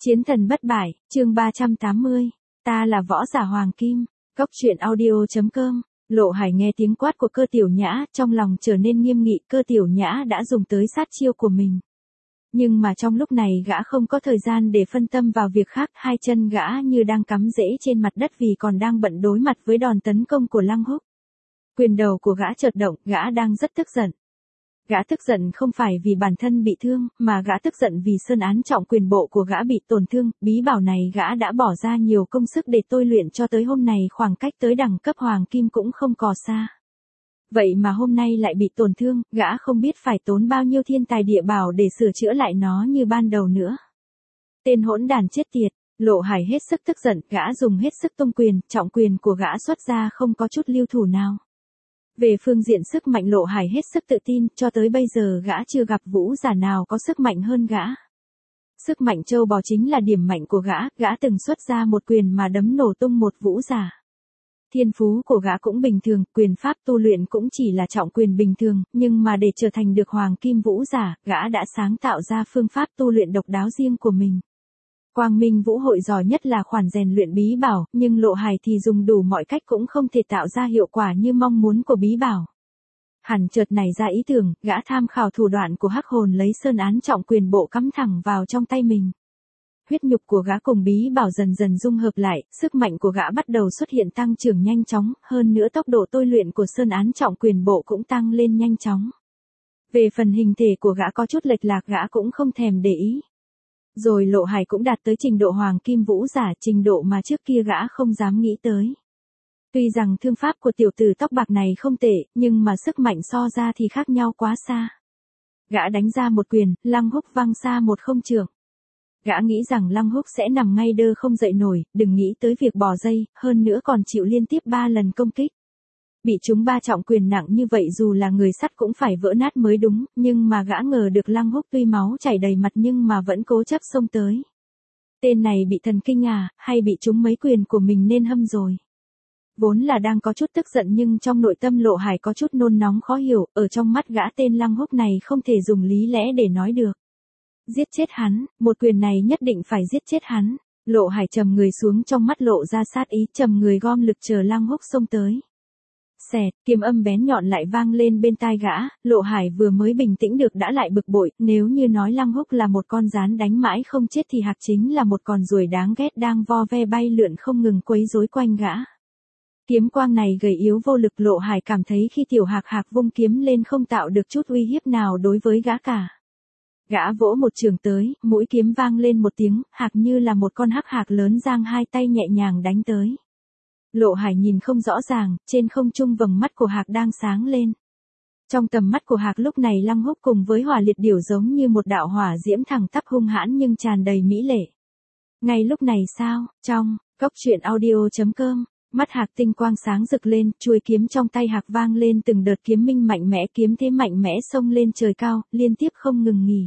Chiến thần bất bại, chương 380. Ta là võ giả Hoàng Kim. Cốc truyện audio.com. Lộ Hải nghe tiếng quát của Cơ Tiểu Nhã, trong lòng trở nên nghiêm nghị. Cơ Tiểu Nhã đã dùng tới sát chiêu của mình. Nhưng mà trong lúc này gã không có thời gian để phân tâm vào việc khác. Hai chân gã như đang cắm rễ trên mặt đất vì còn đang bận đối mặt với đòn tấn công của Lăng Húc. Quyền đầu của gã chợt động, gã đang rất tức giận. Gã tức giận không phải vì bản thân bị thương, mà gã tức giận vì sơn án trọng quyền bộ của gã bị tổn thương. Bí bảo này gã đã bỏ ra nhiều công sức để tôi luyện cho tới hôm nay, khoảng cách tới đẳng cấp Hoàng Kim cũng không còn xa. Vậy mà hôm nay lại bị tổn thương, gã không biết phải tốn bao nhiêu thiên tài địa bảo để sửa chữa lại nó như ban đầu nữa. Tên hỗn đàn chết tiệt. Lộ Hải hết sức tức giận, gã dùng hết sức tung quyền, trọng quyền của gã xuất ra không có chút lưu thủ nào. Về phương diện sức mạnh Lộ Hải hết sức tự tin, cho tới bây giờ gã chưa gặp vũ giả nào có sức mạnh hơn gã. Sức mạnh châu bò chính là điểm mạnh của gã từng xuất ra một quyền mà đấm nổ tung một vũ giả. Thiên phú của gã cũng bình thường, quyền pháp tu luyện cũng chỉ là trọng quyền bình thường, nhưng mà để trở thành được Hoàng Kim vũ giả, gã đã sáng tạo ra phương pháp tu luyện độc đáo riêng của mình. Quang Minh Vũ Hội giỏi nhất là khoản rèn luyện bí bảo, nhưng Lộ Hải thì dùng đủ mọi cách cũng không thể tạo ra hiệu quả như mong muốn của bí bảo. Hắn chợt nảy ra ý tưởng, gã tham khảo thủ đoạn của Hắc Hồn lấy sơn án trọng quyền bộ cắm thẳng vào trong tay mình. Huyết nhục của gã cùng bí bảo dần dần dung hợp lại, sức mạnh của gã bắt đầu xuất hiện tăng trưởng nhanh chóng, hơn nữa tốc độ tôi luyện của sơn án trọng quyền bộ cũng tăng lên nhanh chóng. Về phần hình thể của gã có chút lệch lạc gã cũng không thèm để ý. Rồi Lộ Hải cũng đạt tới trình độ Hoàng Kim vũ giả, trình độ mà trước kia gã không dám nghĩ tới. Tuy rằng thương pháp của tiểu tử tóc bạc này không tệ, nhưng mà sức mạnh so ra thì khác nhau quá xa. Gã đánh ra một quyền, Lăng Húc văng xa một không trượng. Gã nghĩ rằng Lăng Húc sẽ nằm ngay đơ không dậy nổi, đừng nghĩ tới việc bỏ dây, hơn nữa còn chịu liên tiếp 3 lần công kích. Bị chúng 3 trọng quyền nặng như vậy dù là người sắt cũng phải vỡ nát mới đúng, nhưng mà gã ngờ được Lăng Húc tuy máu chảy đầy mặt nhưng mà vẫn cố chấp xông tới. Tên này bị thần kinh à, hay bị trúng mấy quyền của mình nên hâm rồi. Vốn là đang có chút tức giận nhưng trong nội tâm Lộ Hải có chút nôn nóng khó hiểu, ở trong mắt gã tên Lăng Húc này không thể dùng lý lẽ để nói được. Giết chết hắn, một quyền này nhất định phải giết chết hắn. Lộ Hải trầm người xuống, trong mắt lộ ra sát ý, trầm người gom lực chờ Lăng Húc xông tới. Xẹt, kiếm âm bén nhọn lại vang lên bên tai gã, Lộ Hải vừa mới bình tĩnh được đã lại bực bội, nếu như nói Lăng Húc là một con gián đánh mãi không chết thì Hạc chính là một con ruồi đáng ghét đang vo ve bay lượn không ngừng quấy rối quanh gã. Kiếm quang này gầy yếu vô lực, Lộ Hải cảm thấy khi tiểu Hạc vung kiếm lên không tạo được chút uy hiếp nào đối với gã cả. Gã vỗ một trường tới, mũi kiếm vang lên một tiếng, Hạc như là một con hắc lớn giang hai tay nhẹ nhàng đánh tới. Lộ Hải nhìn không rõ ràng, trên không trung vầng mắt của Hạc đang sáng lên. Trong tầm mắt của Hạc lúc này Lăng Húc cùng với Hỏa Liệt Điểu giống như một đạo hỏa diễm thẳng tắp hung hãn nhưng tràn đầy mỹ lệ. Ngay lúc này sao, trong cốc truyện audio.com, mắt Hạc tinh quang sáng rực lên, chuôi kiếm trong tay Hạc vang lên từng đợt kiếm minh mạnh mẽ, kiếm thế mạnh mẽ xông lên trời cao, liên tiếp không ngừng nghỉ.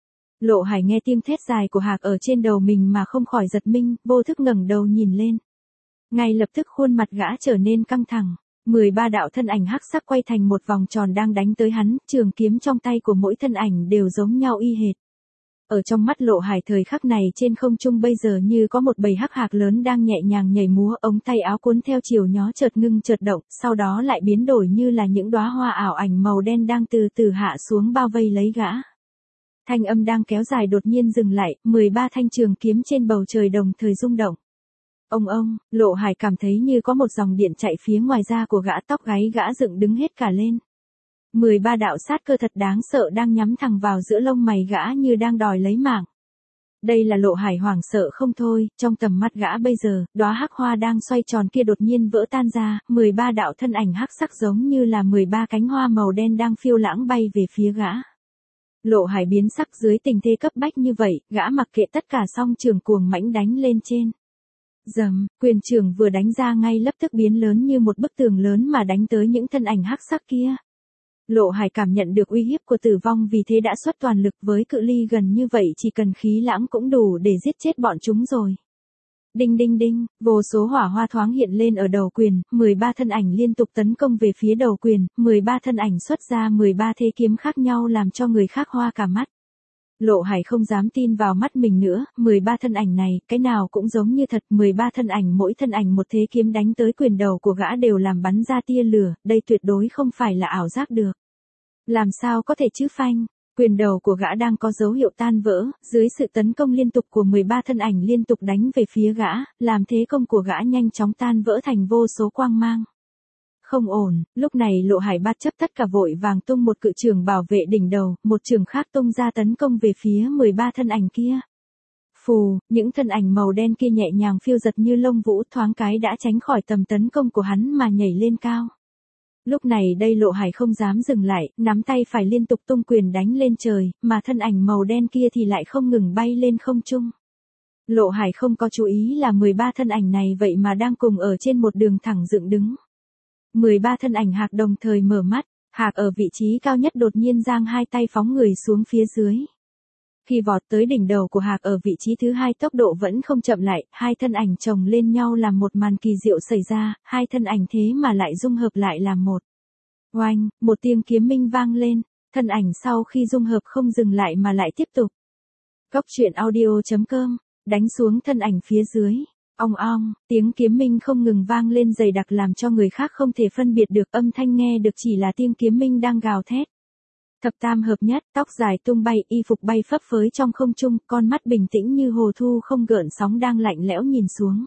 Lộ Hải nghe tiếng thét dài của Hạc ở trên đầu mình mà không khỏi giật mình, vô thức ngẩng đầu nhìn lên. Ngay lập tức khuôn mặt gã trở nên căng thẳng, 13 đạo thân ảnh hắc sắc quay thành một vòng tròn đang đánh tới hắn, trường kiếm trong tay của mỗi thân ảnh đều giống nhau y hệt. Ở trong mắt Lộ Hải thời khắc này trên không trung bây giờ như có một bầy hắc lớn đang nhẹ nhàng nhảy múa, ống tay áo cuốn theo chiều gió chợt ngưng chợt động, sau đó lại biến đổi như là những đóa hoa ảo ảnh màu đen đang từ từ hạ xuống bao vây lấy gã. Thanh âm đang kéo dài đột nhiên dừng lại, 13 thanh trường kiếm trên bầu trời đồng thời rung động. Ông, Lộ Hải cảm thấy như có một dòng điện chạy phía ngoài da của gã, tóc gáy gã dựng đứng hết cả lên. 13 đạo sát cơ thật đáng sợ đang nhắm thẳng vào giữa lông mày gã như đang đòi lấy mạng. Đây là Lộ Hải hoảng sợ không thôi, trong tầm mắt gã bây giờ, đóa hắc hoa đang xoay tròn kia đột nhiên vỡ tan ra, 13 đạo thân ảnh hắc sắc giống như là 13 cánh hoa màu đen đang phiêu lãng bay về phía gã. Lộ Hải biến sắc dưới tình thế cấp bách như vậy, gã mặc kệ tất cả song trường cuồng mãnh đánh lên trên. Dầm, quyền trường vừa đánh ra ngay lập tức biến lớn như một bức tường lớn mà đánh tới những thân ảnh hắc sắc kia. Lộ Hải cảm nhận được uy hiếp của tử vong vì thế đã xuất toàn lực, với cự ly gần như vậy chỉ cần khí lãng cũng đủ để giết chết bọn chúng rồi. Đinh đinh đinh, vô số hỏa hoa thoáng hiện lên ở đầu quyền, 13 thân ảnh liên tục tấn công về phía đầu quyền, 13 thân ảnh xuất ra 13 thế kiếm khác nhau làm cho người khác hoa cả mắt. Lộ Hải không dám tin vào mắt mình nữa, 13 thân ảnh này, cái nào cũng giống như thật, 13 thân ảnh mỗi thân ảnh một thế kiếm đánh tới quyền đầu của gã đều làm bắn ra tia lửa, đây tuyệt đối không phải là ảo giác được. Làm sao có thể chứ phanh, quyền đầu của gã đang có dấu hiệu tan vỡ, dưới sự tấn công liên tục của 13 thân ảnh liên tục đánh về phía gã, làm thế công của gã nhanh chóng tan vỡ thành vô số quang mang. Không ổn, lúc này Lộ Hải bất chấp tất cả vội vàng tung một cự trường bảo vệ đỉnh đầu, một trường khác tung ra tấn công về phía 13 thân ảnh kia. Phù, những thân ảnh màu đen kia nhẹ nhàng phiêu giật như lông vũ thoáng cái đã tránh khỏi tầm tấn công của hắn mà nhảy lên cao. Lúc này đây Lộ Hải không dám dừng lại, nắm tay phải liên tục tung quyền đánh lên trời, mà thân ảnh màu đen kia thì lại không ngừng bay lên không trung. Lộ Hải không có chú ý là 13 thân ảnh này vậy mà đang cùng ở trên một đường thẳng dựng đứng. 13 thân ảnh Hạc đồng thời mở mắt, Hạc ở vị trí cao nhất đột nhiên giang hai tay phóng người xuống phía dưới. Khi vọt tới đỉnh đầu của Hạc ở vị trí thứ hai tốc độ vẫn không chậm lại, hai thân ảnh chồng lên nhau làm một màn kỳ diệu xảy ra, hai thân ảnh thế mà lại dung hợp lại làm một. Oanh, một tiếng kiếm minh vang lên, thân ảnh sau khi dung hợp không dừng lại mà lại tiếp tục. Cốc truyện audio.com, đánh xuống thân ảnh phía dưới. Ong ong, tiếng kiếm minh không ngừng vang lên dày đặc làm cho người khác không thể phân biệt được âm thanh nghe được chỉ là tiếng kiếm minh đang gào thét. Thập tam hợp nhất, tóc dài tung bay, y phục bay phấp phới trong không trung, con mắt bình tĩnh như hồ thu không gợn sóng đang lạnh lẽo nhìn xuống.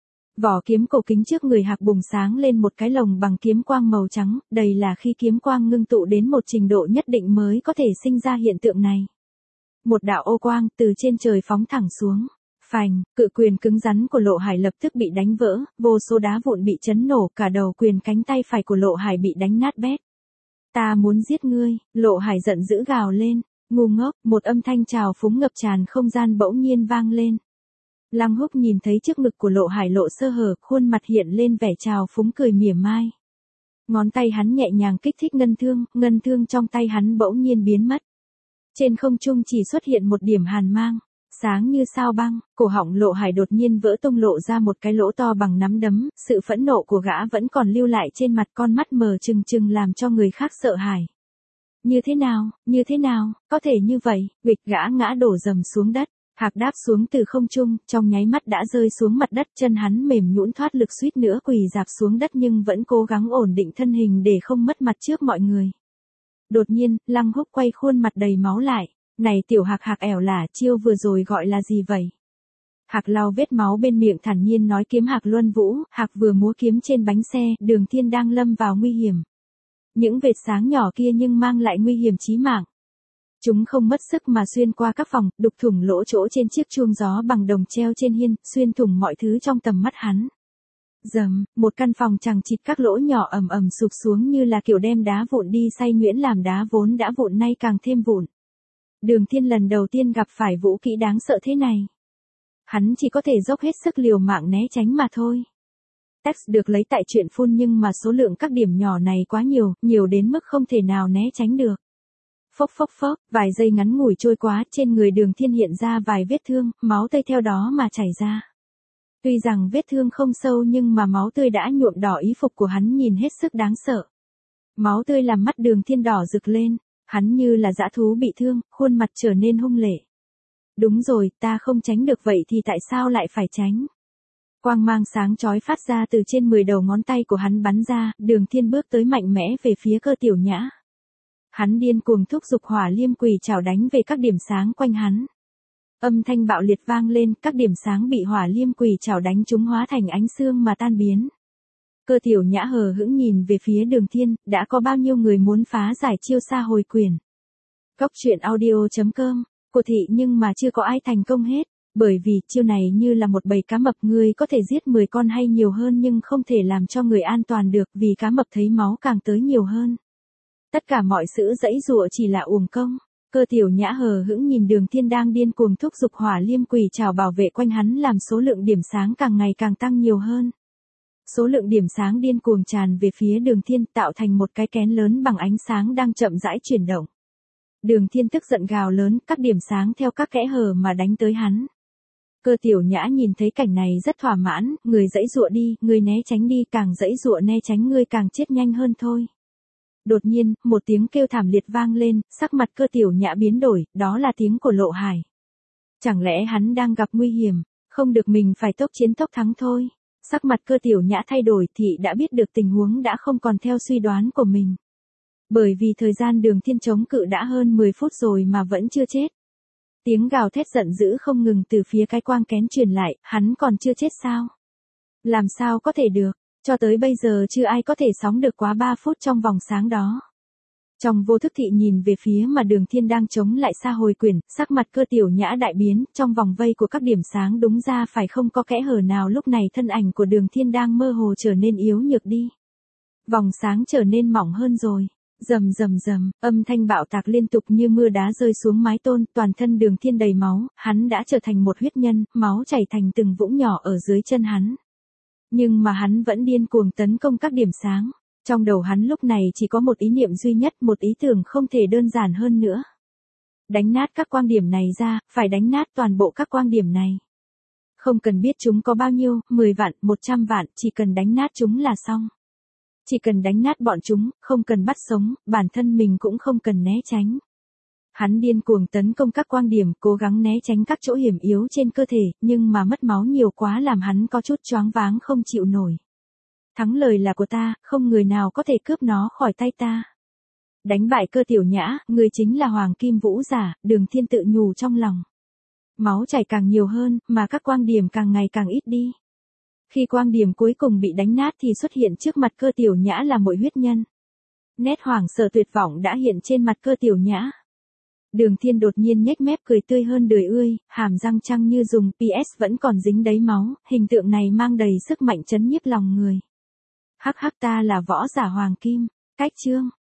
Vỏ kiếm cổ kính trước người Hạc bùng sáng lên một cái lồng bằng kiếm quang màu trắng, đây là khi kiếm quang ngưng tụ đến một trình độ nhất định mới có thể sinh ra hiện tượng này. Một đạo ô quang từ trên trời phóng thẳng xuống. Phành, cự quyền cứng rắn của Lộ Hải lập tức bị đánh vỡ, vô số đá vụn bị chấn nổ, cả đầu quyền cánh tay phải của Lộ Hải bị đánh nát bét. Ta muốn giết ngươi, Lộ Hải giận dữ gào lên, ngu ngốc, một âm thanh trào phúng ngập tràn không gian bỗng nhiên vang lên. Lăng Húc nhìn thấy trước ngực của Lộ Hải lộ sơ hở, khuôn mặt hiện lên vẻ trào phúng cười mỉa mai. Ngón tay hắn nhẹ nhàng kích thích ngân thương trong tay hắn bỗng nhiên biến mất. Trên không trung chỉ xuất hiện một điểm hàn mang. Sáng như sao băng, cổ họng Lộ Hải đột nhiên vỡ tung lộ ra một cái lỗ to bằng nắm đấm, sự phẫn nộ của gã vẫn còn lưu lại trên mặt, con mắt mờ trừng trừng làm cho người khác sợ hãi. Như thế nào, có thể như vậy, bịch gã ngã đổ dầm xuống đất, Hạc đáp xuống từ không trung, trong nháy mắt đã rơi xuống mặt đất, chân hắn mềm nhũn thoát lực suýt nữa quỳ rạp xuống đất nhưng vẫn cố gắng ổn định thân hình để không mất mặt trước mọi người. Đột nhiên, Lăng Húc quay khuôn mặt đầy máu lại. Này tiểu Hạc, Hạc ẻo lả, chiêu vừa rồi gọi là gì vậy? Hạc lau vết máu bên miệng thản nhiên nói kiếm Hạc Luân Vũ, Hạc vừa múa kiếm trên bánh xe, Đường Thiên đang lâm vào nguy hiểm. Những vệt sáng nhỏ kia nhưng mang lại nguy hiểm chí mạng. Chúng không mất sức mà xuyên qua các phòng, đục thủng lỗ chỗ trên chiếc chuông gió bằng đồng treo trên hiên, xuyên thủng mọi thứ trong tầm mắt hắn. Dầm, một căn phòng chằng chịt các lỗ nhỏ ầm ầm sụp xuống như là kiểu đem đá vụn đi xay nhuyễn làm đá vốn đã vụn nay càng thêm vụn. Đường Thiên lần đầu tiên gặp phải vũ kỹ đáng sợ thế này. Hắn chỉ có thể dốc hết sức liều mạng né tránh mà thôi. Text được lấy tại truyện Phun nhưng mà số lượng các điểm nhỏ này quá nhiều, nhiều đến mức không thể nào né tránh được. Phốc phốc phốc, vài giây ngắn ngủi trôi qua, trên người Đường Thiên hiện ra vài vết thương, máu tươi theo đó mà chảy ra. Tuy rằng vết thương không sâu nhưng mà máu tươi đã nhuộm đỏ y phục của hắn nhìn hết sức đáng sợ. Máu tươi làm mắt Đường Thiên đỏ rực lên. Hắn như là dã thú bị thương, khuôn mặt trở nên hung lệ. Đúng rồi, ta không tránh được vậy thì tại sao lại phải tránh? Quang mang sáng chói phát ra từ trên 10 đầu ngón tay của hắn bắn ra, Đường Thiên bước tới mạnh mẽ về phía Cơ Tiểu Nhã. Hắn điên cuồng thúc giục hỏa liêm quỷ trảo đánh về các điểm sáng quanh hắn. Âm thanh bạo liệt vang lên, các điểm sáng bị hỏa liêm quỷ trảo đánh chúng hóa thành ánh xương mà tan biến. Cơ Tiểu Nhã hờ hững nhìn về phía Đường Thiên, đã có bao nhiêu người muốn phá giải chiêu sa hồi quyền. Cốc truyện audio.com, cô thị nhưng mà chưa có ai thành công hết, bởi vì chiêu này như là một bầy cá mập, người có thể giết 10 con hay nhiều hơn nhưng không thể làm cho người an toàn được vì cá mập thấy máu càng tới nhiều hơn. Tất cả mọi sự dãy dụa chỉ là uổng công. Cơ Tiểu Nhã hờ hững nhìn Đường Thiên đang điên cuồng thúc giục hỏa liêm quỷ trảo bảo vệ quanh hắn làm số lượng điểm sáng càng ngày càng tăng nhiều hơn. Số lượng điểm sáng điên cuồng tràn về phía Đường Thiên tạo thành một cái kén lớn bằng ánh sáng đang chậm rãi chuyển động. Đường Thiên tức giận gào lớn, các điểm sáng theo các kẽ hở mà đánh tới hắn. Cơ Tiểu Nhã nhìn thấy cảnh này rất thỏa mãn, người dãy dụa đi, người né tránh đi, càng dãy dụa né tránh ngươi càng chết nhanh hơn thôi. Đột nhiên, một tiếng kêu thảm liệt vang lên, sắc mặt Cơ Tiểu Nhã biến đổi, đó là tiếng của Lộ Hải. Chẳng lẽ hắn đang gặp nguy hiểm, không được mình phải tốc chiến tốc thắng thôi. Sắc mặt Cơ Tiểu Nhã thay đổi thì đã biết được tình huống đã không còn theo suy đoán của mình. Bởi vì thời gian Đường Thiên chống cự đã hơn 10 phút rồi mà vẫn chưa chết. Tiếng gào thét giận dữ không ngừng từ phía cái quang kén truyền lại, hắn còn chưa chết sao? Làm sao có thể được, cho tới bây giờ chưa ai có thể sống được quá 3 phút trong vòng sáng đó. Trong vô thức thị nhìn về phía mà Đường Thiên đang chống lại Sa Hồi Quyển, sắc mặt Cơ Tiểu Nhã đại biến, trong vòng vây của các điểm sáng đúng ra phải không có kẽ hở nào, lúc này thân ảnh của Đường Thiên đang mơ hồ trở nên yếu nhược đi. Vòng sáng trở nên mỏng hơn rồi. Rầm rầm rầm, âm thanh bạo tạc liên tục như mưa đá rơi xuống mái tôn, toàn thân Đường Thiên đầy máu, hắn đã trở thành một huyết nhân, máu chảy thành từng vũng nhỏ ở dưới chân hắn. Nhưng mà hắn vẫn điên cuồng tấn công các điểm sáng. Trong đầu hắn lúc này chỉ có một ý niệm duy nhất, một ý tưởng không thể đơn giản hơn nữa. Đánh nát các quang điểm này ra, phải đánh nát toàn bộ các quang điểm này. Không cần biết chúng có bao nhiêu, 10 vạn, 100 vạn, chỉ cần đánh nát chúng là xong. Chỉ cần đánh nát bọn chúng, không cần bắt sống, bản thân mình cũng không cần né tránh. Hắn điên cuồng tấn công các quang điểm, cố gắng né tránh các chỗ hiểm yếu trên cơ thể, nhưng mà mất máu nhiều quá làm hắn có chút choáng váng không chịu nổi. Thắng lời là của ta, không người nào có thể cướp nó khỏi tay ta. Đánh bại Cơ Tiểu Nhã, người chính là Hoàng Kim Vũ Giả, Đường Thiên tự nhủ trong lòng. Máu chảy càng nhiều hơn, mà các quang điểm càng ngày càng ít đi. Khi quang điểm cuối cùng bị đánh nát thì xuất hiện trước mặt Cơ Tiểu Nhã là một huyết nhân. Nét hoảng sợ tuyệt vọng đã hiện trên mặt Cơ Tiểu Nhã. Đường Thiên đột nhiên nhếch mép cười tươi hơn đời ươi, hàm răng trăng như dùng PS vẫn còn dính đầy máu, hình tượng này mang đầy sức mạnh chấn nhiếp lòng người. Hắc hắc, ta là võ giả Hoàng Kim, cách chương.